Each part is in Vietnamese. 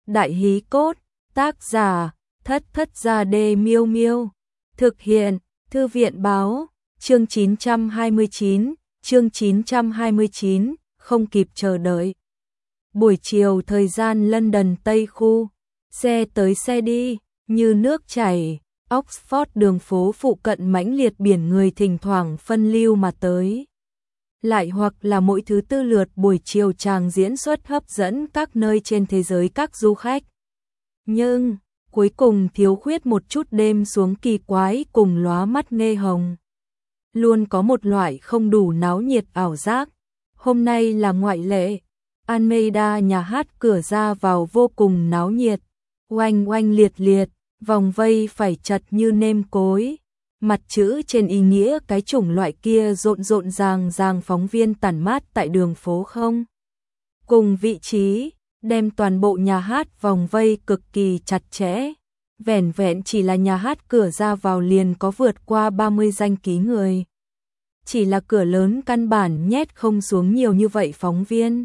Đại hí cốt, tác giả, Thất Thất Gia Đê Miêu Miêu. Thực hiện, Thư viện báo, chương 929, không kịp chờ đợi. Buổi chiều thời gian London Tây khu, xe tới xe đi, như nước chảy, Oxford đường phố phụ cận mãnh liệt biển người thỉnh thoảng phân lưu mà tới. Lại hoặc là mỗi thứ tư lượt buổi chiều chàng diễn xuất hấp dẫn các nơi trên thế giới các du khách. Nhưng, cuối cùng thiếu khuyết một chút đêm xuống kỳ quái cùng lóa mắt nghe hồng. Luôn có một loại không đủ náo nhiệt ảo giác. Hôm nay là ngoại lệ. Almeida nhà hát cửa ra vào vô cùng náo nhiệt. Oanh oanh liệt liệt, vòng vây phải chật như nêm cối. Mặt chữ trên ý nghĩa cái chủng loại kia rộn rộn ràng phóng viên tản mát tại đường phố không. Cùng vị trí, đem toàn bộ nhà hát vòng vây cực kỳ chặt chẽ. Vẻn vẹn chỉ là nhà hát cửa ra vào liền có vượt qua 30 danh ký người. Chỉ là cửa lớn căn bản nhét không xuống nhiều như vậy phóng viên.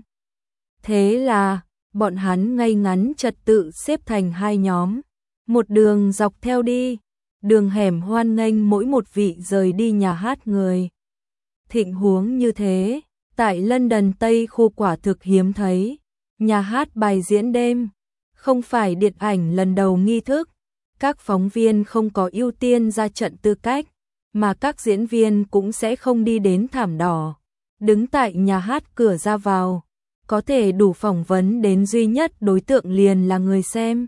Thế là, bọn hắn ngay ngắn trật tự xếp thành hai nhóm. Một đường dọc theo đi, đường hẻm hoan nghênh mỗi một vị rời đi nhà hát người. Thịnh huống như thế, tại London Tây khu quả thực hiếm thấy. Nhà hát bài diễn đêm, không phải điện ảnh lần đầu nghi thức. Các phóng viên không có ưu tiên ra trận tư cách, mà các diễn viên cũng sẽ không đi đến thảm đỏ. Đứng tại nhà hát cửa ra vào, có thể đủ phỏng vấn đến duy nhất đối tượng liền là người xem.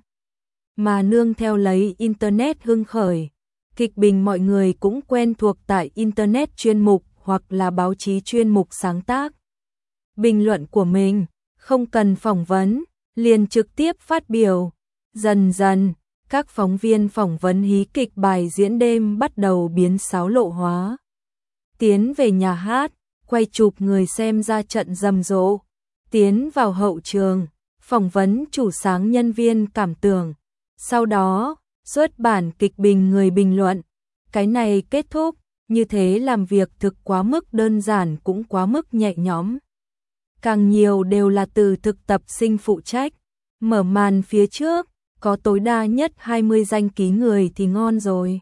Mà nương theo lấy Internet hưng khởi, kịch bình mọi người cũng quen thuộc tại Internet chuyên mục hoặc là báo chí chuyên mục sáng tác. Bình luận của mình, không cần phỏng vấn, liền trực tiếp phát biểu. Dần dần, các phóng viên phỏng vấn hí kịch bài diễn đêm bắt đầu biến xáo lộ hóa. Tiến về nhà hát, quay chụp người xem ra trận rầm rộ. Tiến vào hậu trường, phỏng vấn chủ sáng nhân viên cảm tưởng. Sau đó, xuất bản kịch bình người bình luận. Cái này kết thúc, như thế làm việc thực quá mức đơn giản cũng quá mức nhẹ nhõm. Càng nhiều đều là từ thực tập sinh phụ trách. Mở màn phía trước, có tối đa nhất 20 danh ký người thì ngon rồi.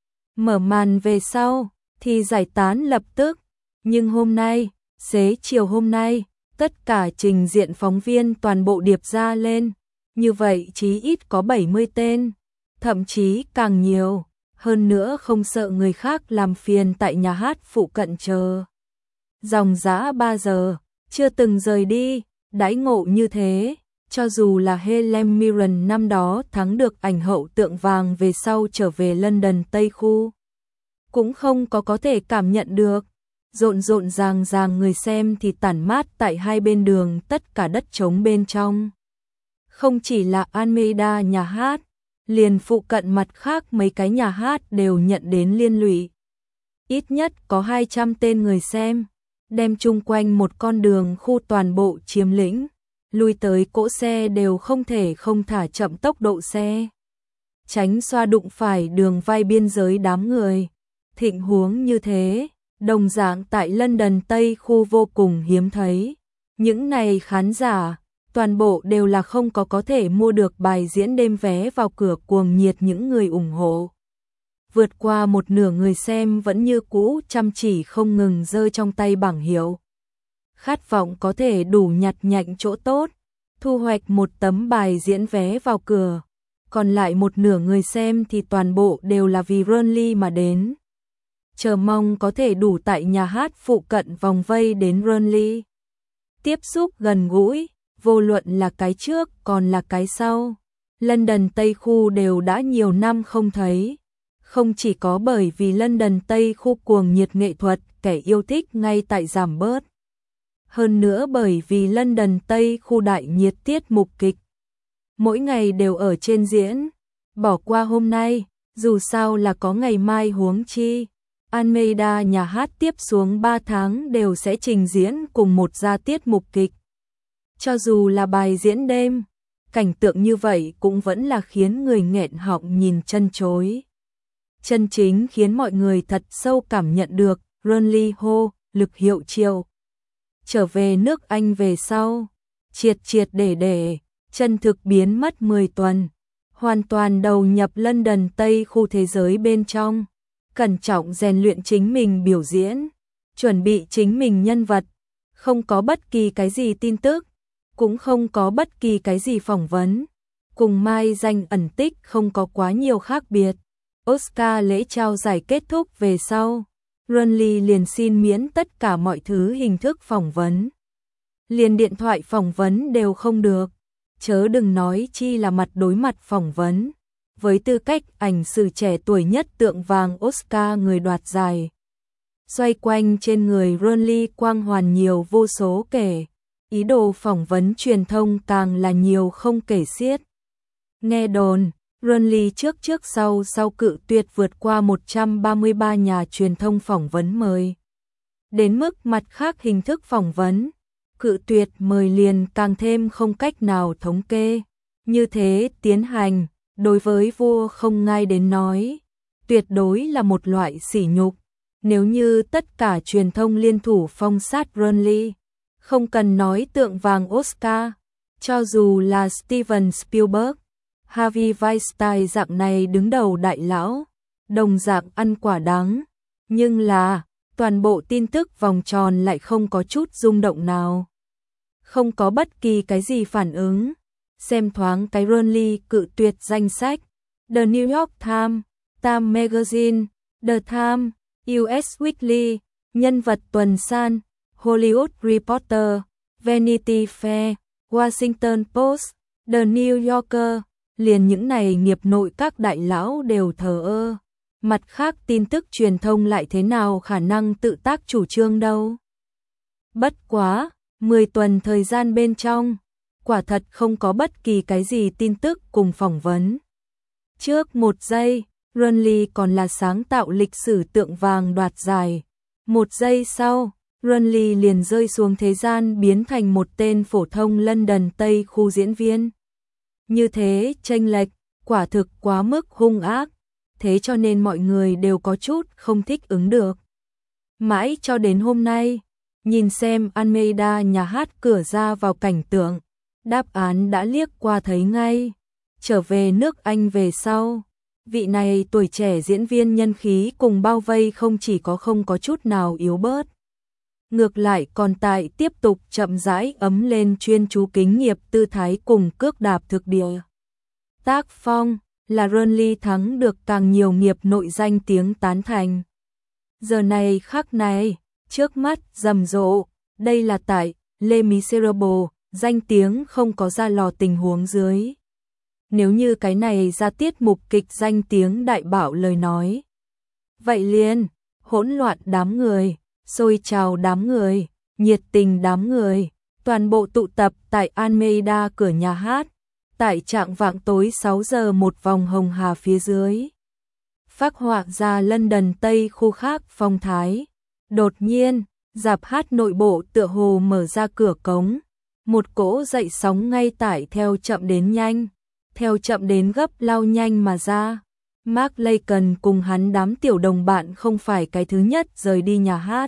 Mở màn về sau, thì giải tán lập tức. Nhưng hôm nay, xế chiều hôm nay, tất cả trình diện phóng viên toàn bộ điệp ra lên. Như vậy chí ít có 70 tên, thậm chí càng nhiều. Hơn nữa không sợ người khác làm phiền tại nhà hát phụ cận chờ. Dòng dã 3 giờ, chưa từng rời đi, đãi ngộ như thế. Cho dù là Helen Mirren năm đó thắng được ảnh hậu tượng vàng về sau trở về London Tây khu, cũng không có thể cảm nhận được. Rộn rộn ràng người xem thì tản mát tại hai bên đường tất cả đất trống bên trong. Không chỉ là Almeida nhà hát, liền phụ cận mặt khác mấy cái nhà hát đều nhận đến liên lụy. Ít nhất có 200 tên người xem, đem chung quanh một con đường khu toàn bộ chiếm lĩnh. Lui tới cỗ xe đều không thể không thả chậm tốc độ xe. Tránh xoa đụng phải đường vai biên giới đám người. Thịnh huống như thế, đồng dạng tại London Tây khu vô cùng hiếm thấy. Những này khán giả, toàn bộ đều là không có thể mua được bài diễn đêm vé vào cửa cuồng nhiệt những người ủng hộ. Vượt qua một nửa người xem vẫn như cũ chăm chỉ không ngừng giơ trong tay bảng hiệu. Khát vọng có thể đủ nhặt nhạnh chỗ tốt, thu hoạch một tấm bài diễn vé vào cửa. Còn lại một nửa người xem thì toàn bộ đều là vì Burnley mà đến. Chờ mong có thể đủ tại nhà hát phụ cận vòng vây đến Burnley. Tiếp xúc gần gũi, vô luận là cái trước còn là cái sau. London Tây khu đều đã nhiều năm không thấy. Không chỉ có bởi vì London Tây khu cuồng nhiệt nghệ thuật kẻ yêu thích ngay tại giảm bớt. Hơn nữa bởi vì London Tây khu đại nhiệt tiết mục kịch. Mỗi ngày đều ở trên diễn. Bỏ qua hôm nay, dù sao là có ngày mai huống chi. Almeida nhà hát tiếp xuống 3 tháng đều sẽ trình diễn cùng một gia tiết mục kịch. Cho dù là bài diễn đêm, cảnh tượng như vậy cũng vẫn là khiến người nghẹn họng nhìn chân chối. Chân chính khiến mọi người thật sâu cảm nhận được Burnley hô, lực hiệu triệu. Trở về nước Anh về sau, triệt để, chân thực biến mất 10 tuần, hoàn toàn đầu nhập London Tây khu thế giới bên trong, cẩn trọng rèn luyện chính mình biểu diễn, chuẩn bị chính mình nhân vật, không có bất kỳ cái gì tin tức, cũng không có bất kỳ cái gì phỏng vấn, cùng Mai Danh ẩn tích không có quá nhiều khác biệt. Oscar lễ trao giải kết thúc về sau, Ronly liền xin miễn tất cả mọi thứ hình thức phỏng vấn. Liền điện thoại phỏng vấn đều không được, chớ đừng nói chi là mặt đối mặt phỏng vấn. Với tư cách ảnh sử trẻ tuổi nhất tượng vàng Oscar người đoạt giải. Xoay quanh trên người Ronly quang hoàn nhiều vô số kể, ý đồ phỏng vấn truyền thông càng là nhiều không kể xiết. Nghe đồn, Ronly trước sau cự tuyệt vượt qua 133 nhà truyền thông phỏng vấn mời. Đến mức mặt khác hình thức phỏng vấn, cự tuyệt mời liền càng thêm không cách nào thống kê. Như thế tiến hành, đối với vua không ngai đến nói, tuyệt đối là một loại sỉ nhục. Nếu như tất cả truyền thông liên thủ phong sát Ronly, không cần nói tượng vàng Oscar, cho dù là Steven Spielberg, Harvey Weinstein dạng này đứng đầu đại lão, đồng dạng ăn quả đắng, nhưng là toàn bộ tin tức vòng tròn lại không có chút rung động nào. Không có bất kỳ cái gì phản ứng. Xem thoáng cái Ronly cự tuyệt danh sách, The New York Times, Time Magazine, The Times, US Weekly, Nhân vật tuần san, Hollywood Reporter, Vanity Fair, Washington Post, The New Yorker, liền những này nghiệp nội các đại lão đều thờ ơ. Mặt khác tin tức truyền thông lại thế nào khả năng tự tác chủ trương đâu. Bất quá, 10 tuần thời gian bên trong, quả thật không có bất kỳ cái gì tin tức cùng phỏng vấn. Trước một giây, Ronly còn là sáng tạo lịch sử tượng vàng đoạt giải. Một giây sau, Ronly liền rơi xuống thế gian biến thành một tên phổ thông London Tây khu diễn viên. Như thế chênh lệch, quả thực quá mức hung ác, thế cho nên mọi người đều có chút không thích ứng được. Mãi cho đến hôm nay, nhìn xem Almeida nhà hát cửa ra vào cảnh tượng, đáp án đã liếc qua thấy ngay. Trở về nước Anh về sau, vị này tuổi trẻ diễn viên nhân khí cùng bao vây không chỉ có không có chút nào yếu bớt. Ngược lại còn tại tiếp tục chậm rãi ấm lên chuyên chú kính nghiệp tư thái cùng cước đạp thực địa. Tác phong là Ronly thắng được càng nhiều nghiệp nội danh tiếng tán thành. Giờ này khắc này, trước mắt rầm rộ, đây là tại Les Miserables, danh tiếng không có ra lò tình huống dưới. Nếu như cái này ra tiết mục kịch danh tiếng đại bạo lời nói. Vậy liền, hỗn loạn đám người, xôi trào đám người, nhiệt tình đám người, toàn bộ tụ tập tại Almeida cửa nhà hát, tại trạng vạng tối 6 giờ một vòng hồng hà phía dưới. Phác họa ra London Tây khu khác phong thái. Đột nhiên, rạp hát nội bộ tựa hồ mở ra cửa cống. Một cỗ dậy sóng ngay tải theo chậm đến nhanh, theo chậm đến gấp lao nhanh mà ra. Mark Lacon cùng hắn đám tiểu đồng bạn không phải cái thứ nhất rời đi nhà hát.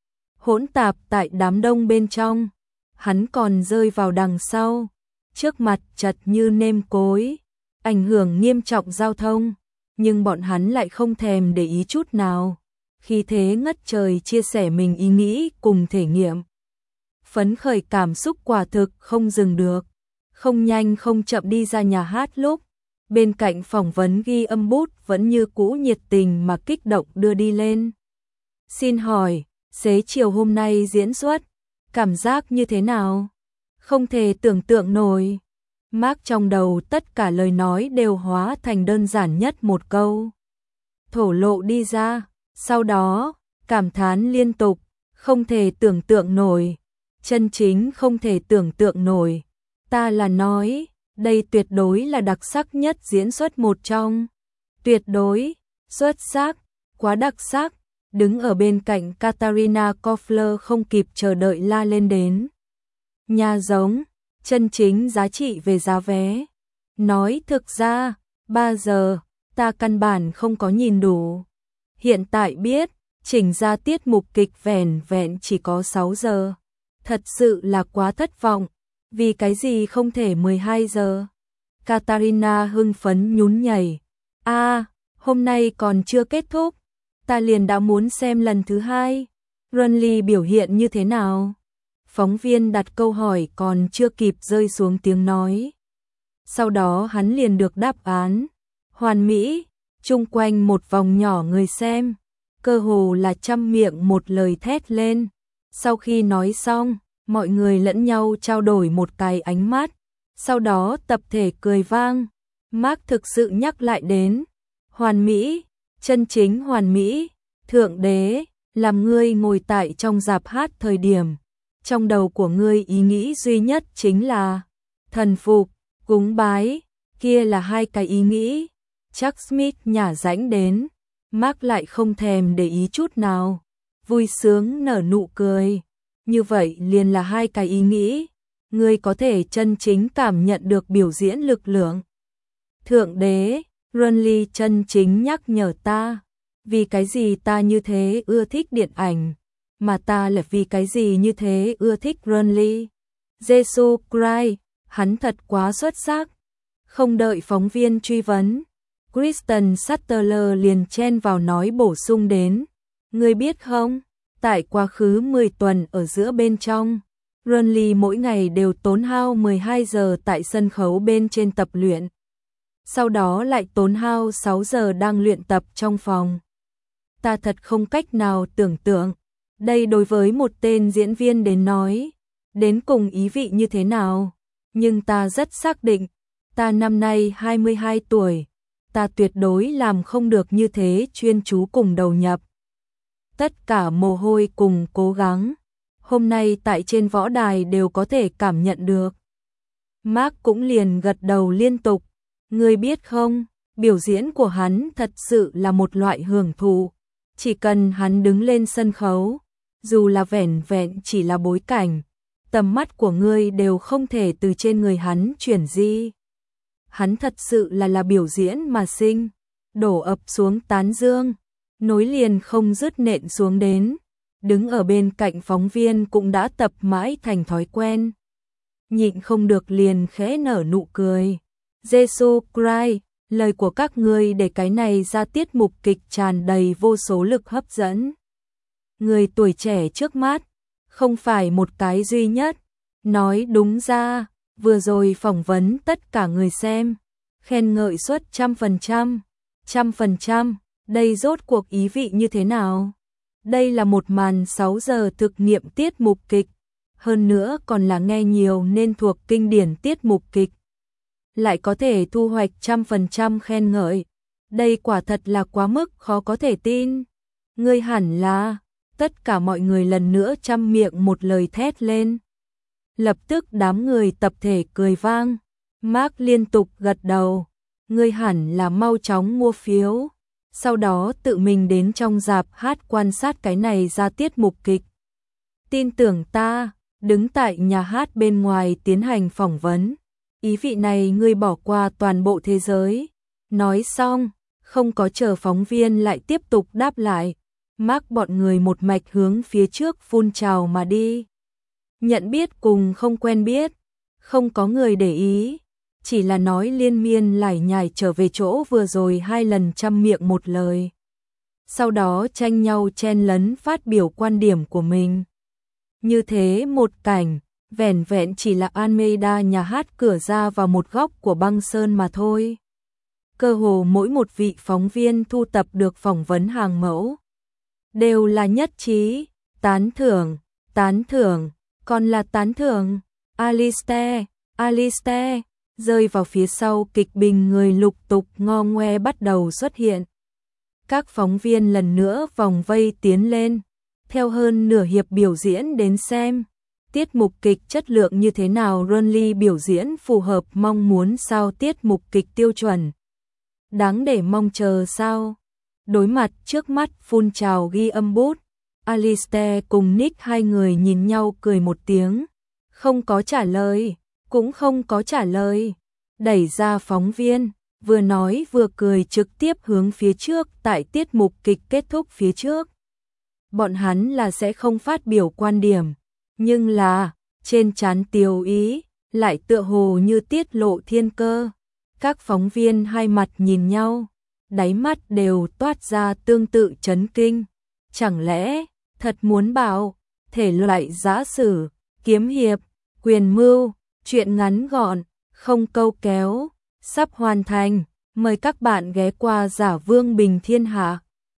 Hỗn tạp tại đám đông bên trong, hắn còn rơi vào đằng sau, trước mặt chật như nêm cối, ảnh hưởng nghiêm trọng giao thông, nhưng bọn hắn lại không thèm để ý chút nào. Khi thế ngất trời chia sẻ mình ý nghĩ cùng thể nghiệm. Phấn khởi cảm xúc quả thực không dừng được, không nhanh không chậm đi ra nhà hát lúc, bên cạnh phỏng vấn ghi âm bút vẫn như cũ nhiệt tình mà kích động đưa đi lên. Xin hỏi, xế chiều hôm nay diễn xuất, cảm giác như thế nào? Không thể tưởng tượng nổi. Mark trong đầu tất cả lời nói đều hóa thành đơn giản nhất một câu. Thổ lộ đi ra, sau đó, cảm thán liên tục, không thể tưởng tượng nổi. Chân chính không thể tưởng tượng nổi. Ta là nói, đây tuyệt đối là đặc sắc nhất diễn xuất một trong. Tuyệt đối, xuất sắc, quá đặc sắc. Đứng ở bên cạnh Katarina Koffler không kịp chờ đợi la lên đến. Nhà giống, chân chính giá trị về giá vé. Nói thực ra, 3 giờ, ta căn bản không có nhìn đủ. Hiện tại biết, chỉnh ra tiết mục kịch vẻn vẹn chỉ có 6 giờ. Thật sự là quá thất vọng. Vì cái gì không thể 12 giờ? Katarina hưng phấn nhún nhảy. Hôm nay còn chưa kết thúc, ta liền đã muốn xem lần thứ hai. Renly biểu hiện như thế nào? Phóng viên đặt câu hỏi còn chưa kịp rơi xuống tiếng nói. Sau đó hắn liền được đáp án. Hoàn mỹ, chung quanh một vòng nhỏ người xem, cơ hồ là trăm miệng một lời thét lên. Sau khi nói xong, mọi người lẫn nhau trao đổi một cái ánh mắt, sau đó tập thể cười vang. Mark thực sự nhắc lại đến, hoàn mỹ, chân chính hoàn mỹ, thượng đế, làm ngươi ngồi tại trong rạp hát thời điểm, trong đầu của ngươi ý nghĩ duy nhất chính là thần phục, cúng bái, kia là hai cái ý nghĩ. Chuck Smith nhả rãnh đến, Mark lại không thèm để ý chút nào, vui sướng nở nụ cười. Như vậy liền là hai cái ý nghĩ, ngươi có thể chân chính cảm nhận được biểu diễn lực lượng. Thượng đế, Renly chân chính nhắc nhở ta, vì cái gì ta như thế ưa thích điện ảnh, mà ta là vì cái gì như thế ưa thích Renly. Jesus Christ, hắn thật quá xuất sắc. Không đợi phóng viên truy vấn, Kristen Sutherland liền chen vào nói bổ sung đến, ngươi biết không, tại quá khứ 10 tuần ở giữa bên trong, Renly mỗi ngày đều tốn hao 12 giờ tại sân khấu bên trên tập luyện. Sau đó lại tốn hao 6 giờ đang luyện tập trong phòng. Ta thật không cách nào tưởng tượng, đây đối với một tên diễn viên đến nói, đến cùng ý vị như thế nào. Nhưng ta rất xác định, ta năm nay 22 tuổi, ta tuyệt đối làm không được như thế chuyên chú cùng đầu nhập. Tất cả mồ hôi cùng cố gắng, hôm nay tại trên võ đài đều có thể cảm nhận được. Mark cũng liền gật đầu liên tục. Ngươi biết không, biểu diễn của hắn thật sự là một loại hưởng thụ. Chỉ cần hắn đứng lên sân khấu, dù là vẻn vẹn chỉ là bối cảnh, tầm mắt của ngươi đều không thể từ trên người hắn chuyển di. Hắn thật sự là biểu diễn mà sinh, đổ ập xuống tán dương, nối liền không dứt nện xuống đến. Đứng ở bên cạnh phóng viên cũng đã tập mãi thành thói quen. Nhịn không được liền khẽ nở nụ cười. Jesus Christ, lời của các ngươi để cái này ra tiết mục kịch tràn đầy vô số lực hấp dẫn. Người tuổi trẻ trước mắt, không phải một cái duy nhất. Nói đúng ra, vừa rồi phỏng vấn tất cả người xem, khen ngợi suất 100%, 100%, đây rốt cuộc ý vị như thế nào? Đây là một màn 6 giờ thực nghiệm tiết mục kịch, hơn nữa còn là nghe nhiều nên thuộc kinh điển tiết mục kịch. Lại có thể thu hoạch 100% khen ngợi. Đây quả thật là quá mức khó có thể tin. Ngươi hẳn là, tất cả mọi người lần nữa trăm miệng một lời thét lên. Lập tức đám người tập thể cười vang. Mark liên tục gật đầu. Ngươi hẳn là mau chóng mua phiếu. Sau đó tự mình đến trong rạp hát quan sát cái này ra tiết mục kịch. Tin tưởng ta, đứng tại nhà hát bên ngoài tiến hành phỏng vấn. Ý vị này ngươi bỏ qua toàn bộ thế giới. Nói xong, không có chờ phóng viên lại tiếp tục đáp lại. Mark bọn người một mạch hướng phía trước phun trào mà đi. Nhận biết cùng không quen biết, không có người để ý. Chỉ là nói liên miên lải nhải trở về chỗ vừa rồi 2 lần trăm miệng một lời. Sau đó tranh nhau chen lấn phát biểu quan điểm của mình. Như thế một cảnh, vẻn vẹn chỉ là Almeida nhà hát cửa ra vào một góc của băng sơn mà thôi. Cơ hồ mỗi một vị phóng viên thu tập được phỏng vấn hàng mẫu đều là nhất trí, tán thưởng, còn là tán thưởng. Alistair, rơi vào phía sau kịch bình người lục tục ngo ngoe bắt đầu xuất hiện. Các phóng viên lần nữa vòng vây tiến lên, theo hơn nửa hiệp biểu diễn đến xem. Tiết mục kịch chất lượng như thế nào, Renly biểu diễn phù hợp mong muốn sao, tiết mục kịch tiêu chuẩn. Đáng để mong chờ sao? Đối mặt trước mắt phun trào ghi âm bút, Alistair cùng Nick hai người nhìn nhau cười một tiếng, không có trả lời, cũng không có trả lời. Đẩy ra phóng viên, vừa nói vừa cười trực tiếp hướng phía trước tại tiết mục kịch kết thúc phía trước. Bọn hắn là sẽ không phát biểu quan điểm, nhưng là trên trán tiêu ý, lại tựa hồ như tiết lộ thiên cơ. Các phóng viên hai mặt nhìn nhau, đáy mắt đều toát ra tương tự chấn kinh. Chẳng lẽ thật muốn bảo thể loại giã sử, kiếm hiệp, quyền mưu, truyện ngắn gọn, không câu kéo, sắp hoàn thành. Mời các bạn ghé qua Giả Vương Bình Thiên Hạ.